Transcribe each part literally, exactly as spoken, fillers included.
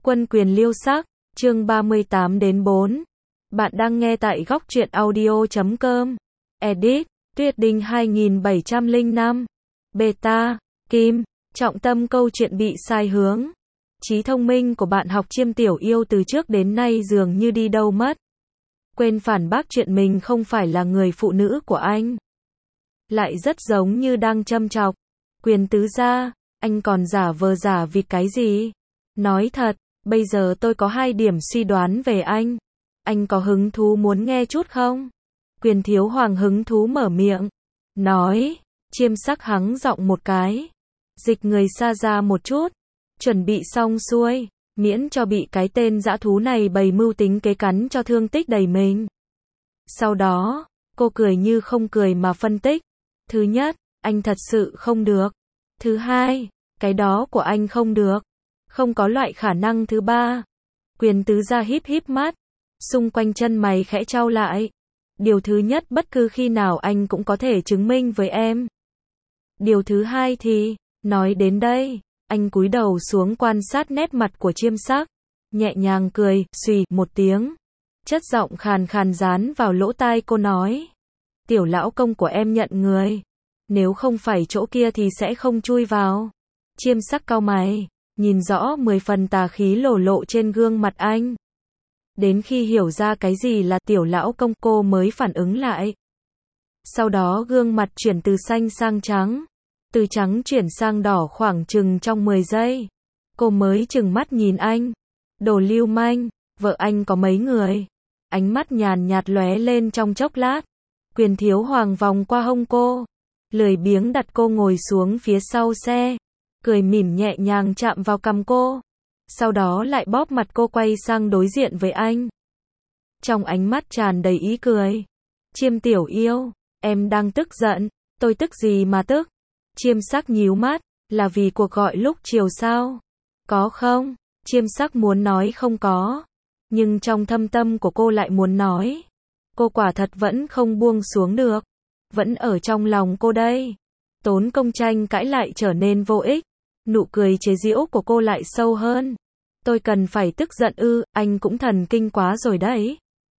Quân quyền liêu sắc, chương ba mươi tám đến bốn. Bạn đang nghe tại góc truyện audio chấm com. Edit, Tuyết Đinh hai nghìn bảy trăm lẻ năm. Beta, Kim, trọng tâm câu chuyện bị sai hướng. Trí thông minh của bạn học Chiêm Tiểu Yêu từ trước đến nay dường như đi đâu mất. Quên phản bác chuyện mình không phải là người phụ nữ của anh. Lại rất giống như đang châm chọc. Quyền tứ gia, anh còn giả vờ giả vịt cái gì? Nói thật, bây giờ tôi có hai điểm suy đoán về anh. Anh có hứng thú muốn nghe chút không? Quyền thiếu hoàng hứng thú mở miệng. Nói, Chiêm sắc hắng giọng một cái. Dịch người xa ra một chút. Chuẩn bị xong xuôi, miễn cho bị cái tên dã thú này bày mưu tính kế cắn cho thương tích đầy mình. Sau đó, cô cười như không cười mà phân tích. Thứ nhất, anh thật sự không được. Thứ hai, cái đó của anh không được. Không có loại khả năng thứ ba. Quyền tứ gia híp híp mắt. Xung quanh chân mày khẽ chau lại. Điều thứ nhất, bất cứ khi nào anh cũng có thể chứng minh với em. Điều thứ hai thì, nói đến đây, anh cúi đầu xuống quan sát nét mặt của Chiêm sắc. Nhẹ nhàng cười, xùy, một tiếng. Chất giọng khàn khàn dán vào lỗ tai cô nói. Tiểu lão công của em nhận người. Nếu không phải chỗ kia thì sẽ không chui vào. Chiêm sắc cau mày. Nhìn rõ mười phần tà khí lổ lộ trên gương mặt anh. Đến khi hiểu ra cái gì là tiểu lão công cô mới phản ứng lại. Sau đó gương mặt chuyển từ xanh sang trắng. Từ trắng chuyển sang đỏ khoảng chừng trong mười giây. Cô mới chừng mắt nhìn anh. Đồ lưu manh, vợ anh có mấy người? Ánh mắt nhàn nhạt lóe lên trong chốc lát. Quyền thiếu hoàng vòng qua hông cô. Lười biếng đặt cô ngồi xuống phía sau xe. Cười mỉm nhẹ nhàng chạm vào cằm cô. Sau đó lại bóp mặt cô quay sang đối diện với anh. Trong ánh mắt tràn đầy ý cười. Chiêm Tiểu Yêu, em đang tức giận. Tôi tức gì mà tức? Chiêm sắc nhíu mắt. Là vì cuộc gọi lúc chiều sao? Có không? Chiêm sắc muốn nói không có. Nhưng trong thâm tâm của cô lại muốn nói. Cô quả thật vẫn không buông xuống được. Vẫn ở trong lòng cô đây. Tốn công tranh cãi lại trở nên vô ích. Nụ cười chế giễu của cô lại sâu hơn. Tôi cần phải tức giận ư, anh cũng thần kinh quá rồi đấy.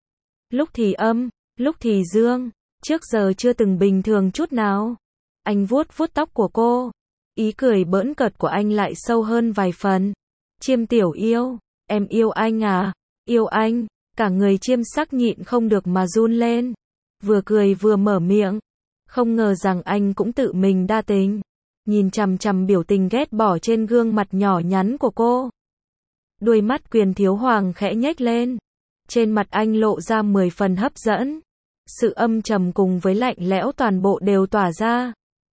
Lúc thì âm, lúc thì dương, trước giờ chưa từng bình thường chút nào. Anh vuốt vuốt tóc của cô. Ý cười bỡn cợt của anh lại sâu hơn vài phần. Chiêm Tiểu Yêu, em yêu anh à? Yêu anh, cả người Chiêm sắc nhịn không được mà run lên. Vừa cười vừa mở miệng. Không ngờ rằng anh cũng tự mình đa tình. Nhìn chằm chằm biểu tình ghét bỏ trên gương mặt nhỏ nhắn của cô. Đuôi mắt quyền thiếu hoàng khẽ nhếch lên. Trên mặt anh lộ ra mười phần hấp dẫn. Sự âm trầm cùng với lạnh lẽo toàn bộ đều tỏa ra.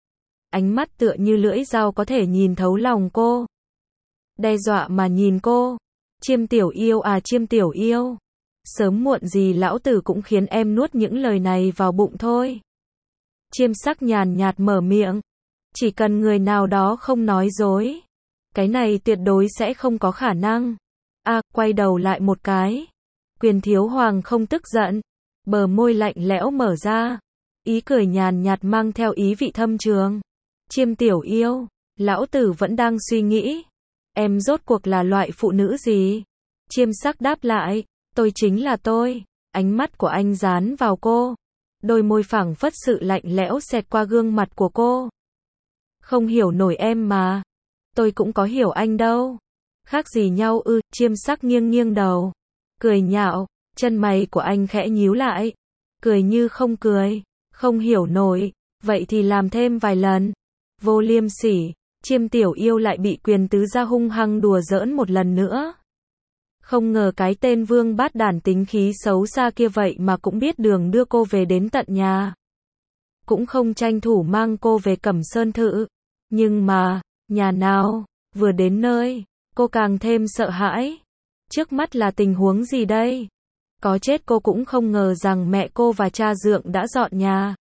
Ánh mắt tựa như lưỡi dao có thể nhìn thấu lòng cô. Đe dọa mà nhìn cô. Chiêm Tiểu Yêu à, Chiêm Tiểu Yêu. Sớm muộn gì lão tử cũng khiến em nuốt những lời này vào bụng thôi. Chiêm sắc nhàn nhạt mở miệng. Chỉ cần người nào đó không nói dối. Cái này tuyệt đối sẽ không có khả năng. À, quay đầu lại một cái. Quyền thiếu hoàng không tức giận. Bờ môi lạnh lẽo mở ra. Ý cười nhàn nhạt mang theo ý vị thâm trường. Chiêm Tiểu Yêu, lão tử vẫn đang suy nghĩ. Em rốt cuộc là loại phụ nữ gì? Chiêm sắc đáp lại. Tôi chính là tôi. Ánh mắt của anh dán vào cô. Đôi môi phảng phất sự lạnh lẽo xẹt qua gương mặt của cô. Không hiểu nổi em mà. Tôi cũng có hiểu anh đâu. Khác gì nhau ư? Chiêm sắc nghiêng nghiêng đầu. Cười nhạo. Chân mày của anh khẽ nhíu lại. Cười như không cười. Không hiểu nổi. Vậy thì làm thêm vài lần. Vô liêm sỉ. Chiêm Tiểu Yêu lại bị quyền tứ gia hung hăng đùa giỡn một lần nữa. Không ngờ cái tên vương bát đản tính khí xấu xa kia vậy mà cũng biết đường đưa cô về đến tận nhà. Cũng không tranh thủ mang cô về Cẩm Sơn thự. Nhưng mà, nhà nào, vừa đến nơi, cô càng thêm sợ hãi. Trước mắt là tình huống gì đây? Có chết cô cũng không ngờ rằng mẹ cô và cha dượng đã dọn nhà.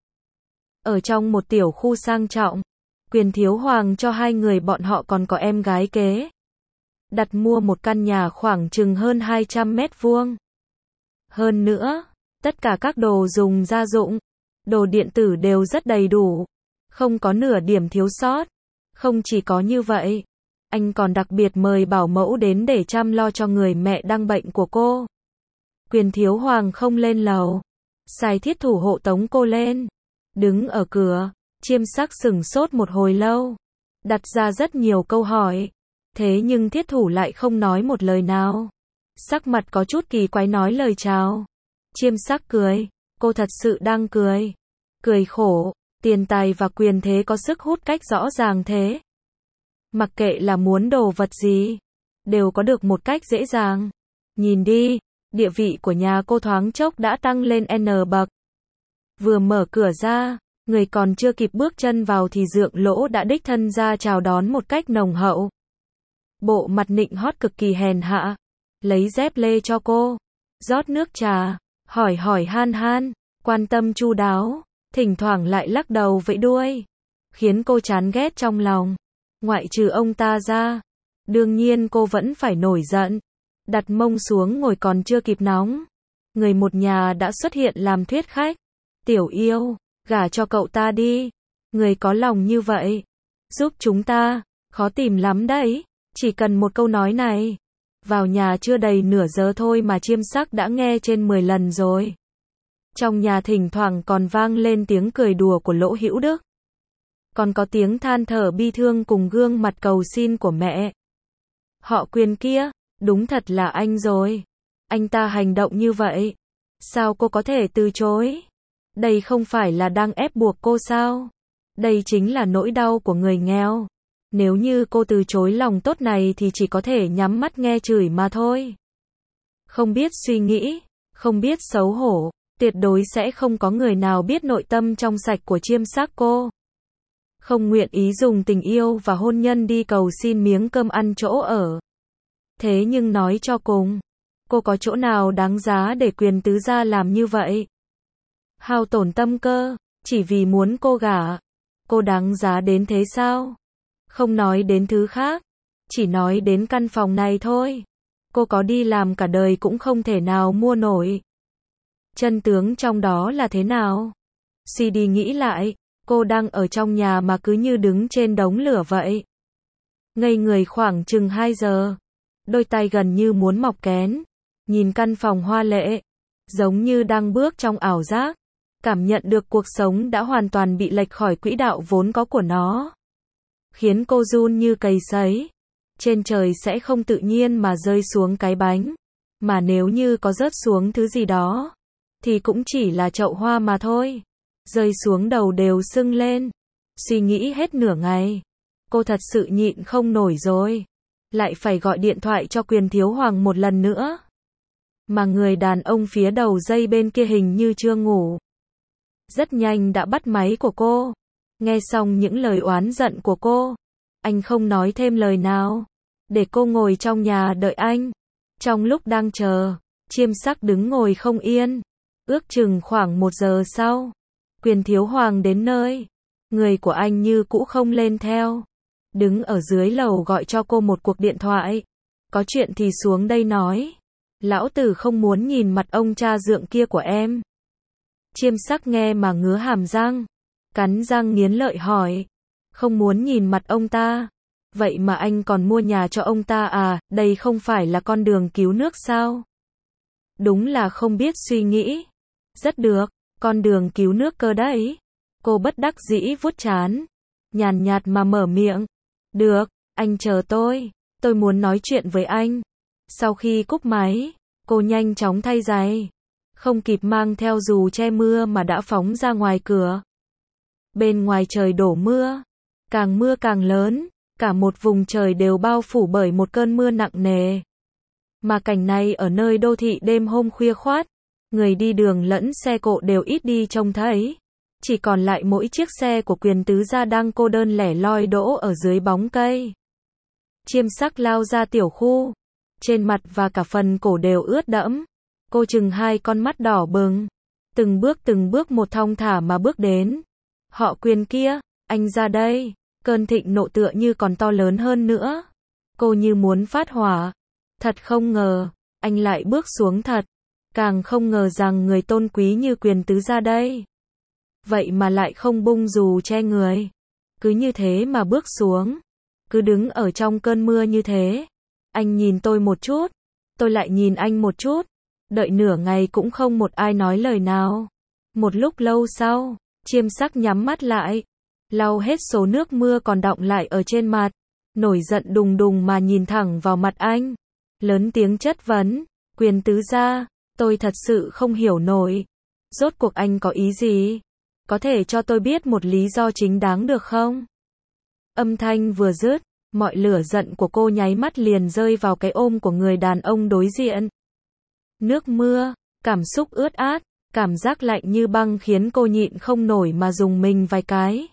Ở trong một tiểu khu sang trọng, quyền thiếu hoàng cho hai người bọn họ còn có em gái kế. Đặt mua một căn nhà khoảng chừng hơn hai trăm mét vuông. Hơn nữa, tất cả các đồ dùng gia dụng, đồ điện tử đều rất đầy đủ. Không có nửa điểm thiếu sót. Không chỉ có như vậy, Anh còn đặc biệt mời bảo mẫu đến để chăm lo cho người mẹ đang bệnh của cô. Quyền Thiếu Hoàng không lên lầu. Sai Thiết Thủ hộ tống cô lên. Đứng ở cửa, Chiêm Sắc sửng sốt một hồi lâu. Đặt ra rất nhiều câu hỏi. Thế nhưng Thiết Thủ lại không nói một lời nào. Sắc mặt có chút kỳ quái nói lời chào. Chiêm Sắc cười. Cô thật sự đang cười. Cười khổ. Tiền tài và quyền thế có sức hút cách rõ ràng thế. Mặc kệ là muốn đồ vật gì, đều có được một cách dễ dàng. Nhìn đi, địa vị của nhà cô thoáng chốc đã tăng lên N bậc. Vừa mở cửa ra, người còn chưa kịp bước chân vào thì Dượng Lỗ đã đích thân ra chào đón một cách nồng hậu. Bộ mặt nịnh hót cực kỳ hèn hạ, lấy dép lê cho cô, rót nước trà, hỏi hỏi han han, quan tâm chu đáo, thỉnh thoảng lại lắc đầu vẫy đuôi, khiến cô chán ghét trong lòng. Ngoại trừ ông ta ra, đương nhiên cô vẫn phải nổi giận. Đặt mông xuống ngồi còn chưa kịp nóng, người một nhà đã xuất hiện làm thuyết khách. Tiểu yêu, gả cho cậu ta đi. Người có lòng như vậy, giúp chúng ta, khó tìm lắm đấy. Chỉ cần một câu nói này. Vào nhà chưa đầy nửa giờ thôi mà Chiêm Sắc đã nghe trên mười lần rồi. Trong nhà thỉnh thoảng còn vang lên tiếng cười đùa của Lỗ Hữu Đức. Còn có tiếng than thở bi thương cùng gương mặt cầu xin của mẹ. Họ Quyền kia, đúng thật là anh rồi. Anh ta hành động như vậy, sao cô có thể từ chối? Đây không phải là đang ép buộc cô sao? Đây chính là nỗi đau của người nghèo. Nếu như cô từ chối lòng tốt này thì chỉ có thể nhắm mắt nghe chửi mà thôi. Không biết suy nghĩ, không biết xấu hổ, tuyệt đối sẽ không có người nào biết nội tâm trong sạch của Chiêm Sắc cô. Không nguyện ý dùng tình yêu và hôn nhân đi cầu xin miếng cơm ăn chỗ ở. Thế nhưng nói cho cùng, cô có chỗ nào đáng giá để Quyền tứ gia làm như vậy? Hao tổn tâm cơ, chỉ vì muốn cô gả. Cô đáng giá đến thế sao? Không nói đến thứ khác, chỉ nói đến căn phòng này thôi. Cô có đi làm cả đời cũng không thể nào mua nổi. Chân tướng trong đó là thế nào? Suy đi nghĩ lại, cô đang ở trong nhà mà cứ như đứng trên đống lửa vậy. Ngây người khoảng chừng hai giờ. Đôi tay gần như muốn mọc kén. Nhìn căn phòng hoa lệ, giống như đang bước trong ảo giác. Cảm nhận được cuộc sống đã hoàn toàn bị lệch khỏi quỹ đạo vốn có của nó. Khiến cô run như cầy sấy. Trên trời sẽ không tự nhiên mà rơi xuống cái bánh. Mà nếu như có rớt xuống thứ gì đó, thì cũng chỉ là chậu hoa mà thôi. Rơi xuống đầu đều sưng lên. Suy nghĩ hết nửa ngày. Cô thật sự nhịn không nổi rồi. Lại phải gọi điện thoại cho Quyền Thiếu Hoàng một lần nữa. Mà người đàn ông phía đầu dây bên kia hình như chưa ngủ. Rất nhanh đã bắt máy của cô. Nghe xong những lời oán giận của cô, anh không nói thêm lời nào. Để cô ngồi trong nhà đợi anh. Trong lúc đang chờ, Chiêm Sắc đứng ngồi không yên. Ước chừng khoảng một giờ sau, Quyền Thiếu Hoàng đến nơi. Người của anh như cũ không lên theo. Đứng ở dưới lầu gọi cho cô một cuộc điện thoại. Có chuyện thì xuống đây nói. Lão tử không muốn nhìn mặt ông cha dượng kia của em. Chiêm Sắc nghe mà ngứa hàm răng. Cắn răng nghiến lợi hỏi. Không muốn nhìn mặt ông ta. Vậy mà anh còn mua nhà cho ông ta à, đây không phải là con đường cứu nước sao? Đúng là không biết suy nghĩ. Rất được, con đường cứu nước cơ đấy. Cô bất đắc dĩ vuốt trán. Nhàn nhạt mà mở miệng. Được, anh chờ tôi. Tôi muốn nói chuyện với anh. Sau khi cúp máy, cô nhanh chóng thay giày. Không kịp mang theo dù che mưa mà đã phóng ra ngoài cửa. Bên ngoài trời đổ mưa. Càng mưa càng lớn. Cả một vùng trời đều bao phủ bởi một cơn mưa nặng nề. Mà cảnh này ở nơi đô thị đêm hôm khuya khoát. Người đi đường lẫn xe cộ đều ít đi trông thấy. Chỉ còn lại mỗi chiếc xe của Quyền tứ gia đang cô đơn lẻ loi đỗ ở dưới bóng cây. Chiêm Sắc lao ra tiểu khu. Trên mặt và cả phần cổ đều ướt đẫm. Cô chừng hai con mắt đỏ bừng. Từng bước từng bước một thong thả mà bước đến. Họ Quyền kia, anh ra đây. Cơn thịnh nộ tựa như còn to lớn hơn nữa. Cô như muốn phát hỏa. Thật không ngờ, anh lại bước xuống thật. Càng không ngờ rằng người tôn quý như Quyền tứ gia đây. Vậy mà lại không bung dù che người. Cứ như thế mà bước xuống. cứ đứng ở trong cơn mưa như thế. Anh nhìn tôi một chút, tôi lại nhìn anh một chút, đợi nửa ngày cũng không một ai nói lời nào. Một lúc lâu sau, Chiêm Sắc nhắm mắt lại, lau hết số nước mưa còn đọng lại ở trên mặt, nổi giận đùng đùng mà nhìn thẳng vào mặt anh, lớn tiếng chất vấn, Quyền tứ gia, tôi thật sự không hiểu nổi, rốt cuộc anh có ý gì? Có thể cho tôi biết một lý do chính đáng được không? Âm thanh vừa dứt, mọi lửa giận của cô nháy mắt liền rơi vào cái ôm của người đàn ông đối diện. Nước mưa, cảm xúc ướt át, cảm giác lạnh như băng khiến cô nhịn không nổi mà rùng mình vài cái.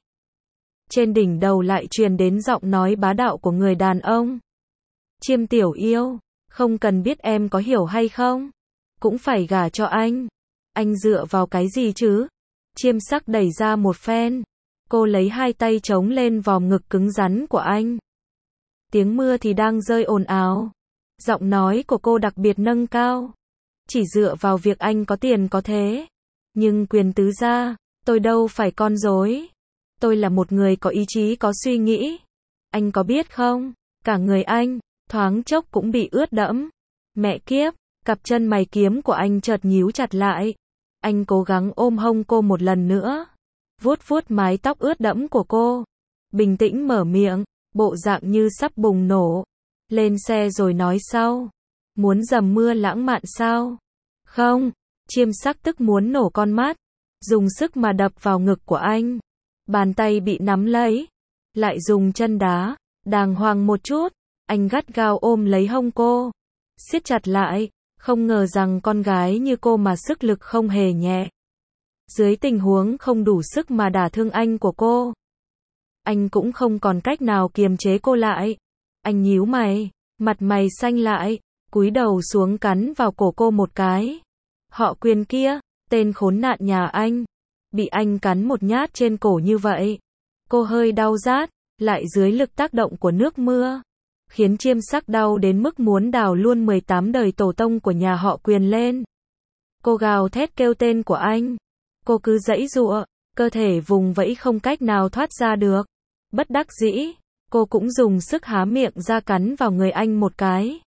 Trên đỉnh đầu lại truyền đến giọng nói bá đạo của người đàn ông. Chiêm tiểu yêu, không cần biết em có hiểu hay không, cũng phải gả cho anh. Anh dựa vào cái gì chứ? Chiêm Sắc đẩy ra một phen. Cô lấy hai tay chống lên vòm ngực cứng rắn của anh. Tiếng mưa thì đang rơi ồn ào. Giọng nói của cô đặc biệt nâng cao. Chỉ dựa vào việc anh có tiền có thế. Nhưng Quyền tứ gia, tôi đâu phải con rối. Tôi là một người có ý chí có suy nghĩ. Anh có biết không? Cả người anh, thoáng chốc cũng bị ướt đẫm. Mẹ kiếp, cặp chân mày kiếm của anh chợt nhíu chặt lại. Anh cố gắng ôm hông cô một lần nữa. Vuốt vuốt mái tóc ướt đẫm của cô. Bình tĩnh mở miệng, bộ dạng như sắp bùng nổ. Lên xe rồi nói sau. Muốn dầm mưa lãng mạn sao? Không, Chiêm Sắc tức muốn nổ con mắt. Dùng sức mà đập vào ngực của anh. Bàn tay bị nắm lấy. Lại dùng chân đá, đàng hoàng một chút. Anh gắt gao ôm lấy hông cô. Siết chặt lại, không ngờ rằng con gái như cô mà sức lực không hề nhẹ. Dưới tình huống không đủ sức mà đả thương anh của cô. Anh cũng không còn cách nào kiềm chế cô lại. Anh nhíu mày, mặt mày xanh lại, cúi đầu xuống cắn vào cổ cô một cái. Họ Quyền kia, tên khốn nạn nhà anh, bị anh cắn một nhát trên cổ như vậy. Cô hơi đau rát, lại dưới lực tác động của nước mưa, khiến Chiêm Sắc đau đến mức muốn đào luôn mười tám đời tổ tông của nhà họ Quyền lên. Cô gào thét kêu tên của anh. Cô cứ giãy giụa, cơ thể vùng vẫy không cách nào thoát ra được. Bất đắc dĩ, cô cũng dùng sức há miệng ra cắn vào người anh một cái.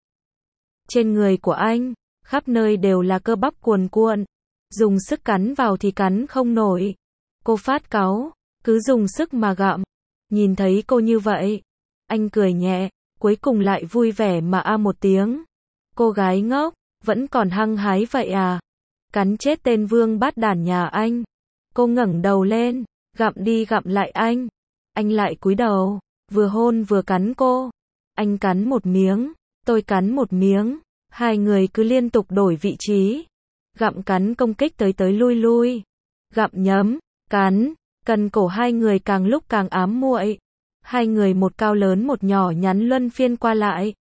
Trên người của anh, khắp nơi đều là cơ bắp cuồn cuộn. Dùng sức cắn vào thì cắn không nổi. Cô phát cáu, cứ dùng sức mà gặm. Nhìn thấy cô như vậy, anh cười nhẹ, cuối cùng lại vui vẻ mà a một tiếng. Cô gái ngốc, vẫn còn hăng hái vậy à? Cắn chết tên vương bát đản nhà anh. Cô ngẩng đầu lên, gặm đi gặm lại anh. Anh lại cúi đầu, vừa hôn vừa cắn cô. Anh cắn một miếng, tôi cắn một miếng. Hai người cứ liên tục đổi vị trí. Gặm cắn công kích tới tới lui lui. Gặm nhấm, cắn, cần cổ hai người càng lúc càng ám muội. Hai người một cao lớn một nhỏ nhắn luân phiên qua lại.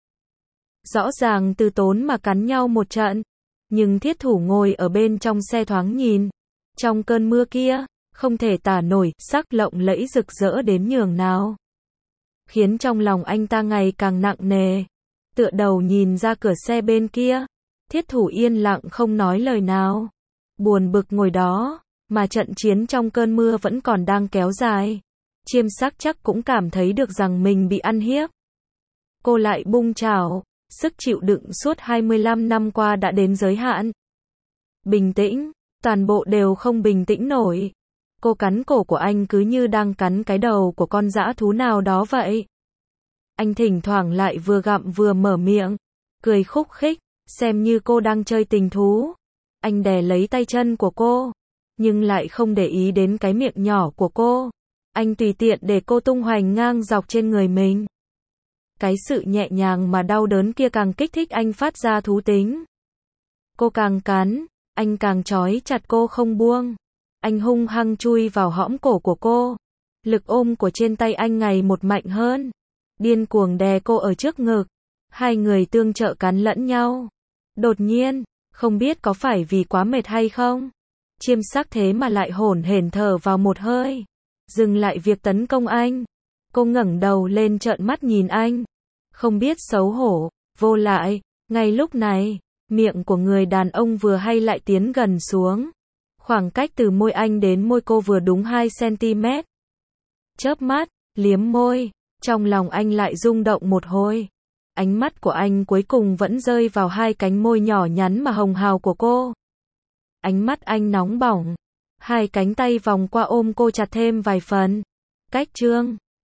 Rõ ràng từ tốn mà cắn nhau một trận. Nhưng thiết thủ ngồi ở bên trong xe thoáng nhìn. Trong cơn mưa kia, không thể tả nổi, sắc lộng lẫy rực rỡ đến nhường nào. Khiến trong lòng anh ta ngày càng nặng nề. Tựa đầu nhìn ra cửa xe bên kia. Thiết thủ yên lặng không nói lời nào. Buồn bực ngồi đó, mà trận chiến trong cơn mưa vẫn còn đang kéo dài. Chiêm Sắc chắc cũng cảm thấy được rằng mình bị ăn hiếp. Cô lại bung chảo, sức chịu đựng suốt hai mươi lăm năm qua đã đến giới hạn. Bình tĩnh, toàn bộ đều không bình tĩnh nổi. Cô cắn cổ của anh cứ như đang cắn cái đầu của con dã thú nào đó vậy. Anh thỉnh thoảng lại vừa gặm vừa mở miệng, cười khúc khích, xem như cô đang chơi tình thú. Anh đè lấy tay chân của cô, nhưng lại không để ý đến cái miệng nhỏ của cô. Anh tùy tiện để cô tung hoành ngang dọc trên người mình. Cái sự nhẹ nhàng mà đau đớn kia càng kích thích anh phát ra thú tính. Cô càng cắn, anh càng trói chặt cô không buông. Anh hung hăng chui vào hõm cổ của cô. Lực ôm của trên tay anh ngày một mạnh hơn. Điên cuồng đè cô ở trước ngực. Hai người tương trợ cắn lẫn nhau. Đột nhiên, không biết có phải vì quá mệt hay không, Chiêm Sắc thế mà lại hổn hển thở vào một hơi. Dừng lại việc tấn công anh. Cô ngẩng đầu lên trợn mắt nhìn anh. Không biết xấu hổ, vô lại. Ngay lúc này, miệng của người đàn ông vừa hay lại tiến gần xuống. Khoảng cách từ môi anh đến môi cô vừa đúng hai xăng ti mét. Chớp mắt, liếm môi, Trong lòng anh lại rung động một hồi. Ánh mắt của anh cuối cùng vẫn rơi vào hai cánh môi nhỏ nhắn mà hồng hào của cô. Ánh mắt anh nóng bỏng. Hai cánh tay vòng qua ôm cô chặt thêm vài phần. Cách chương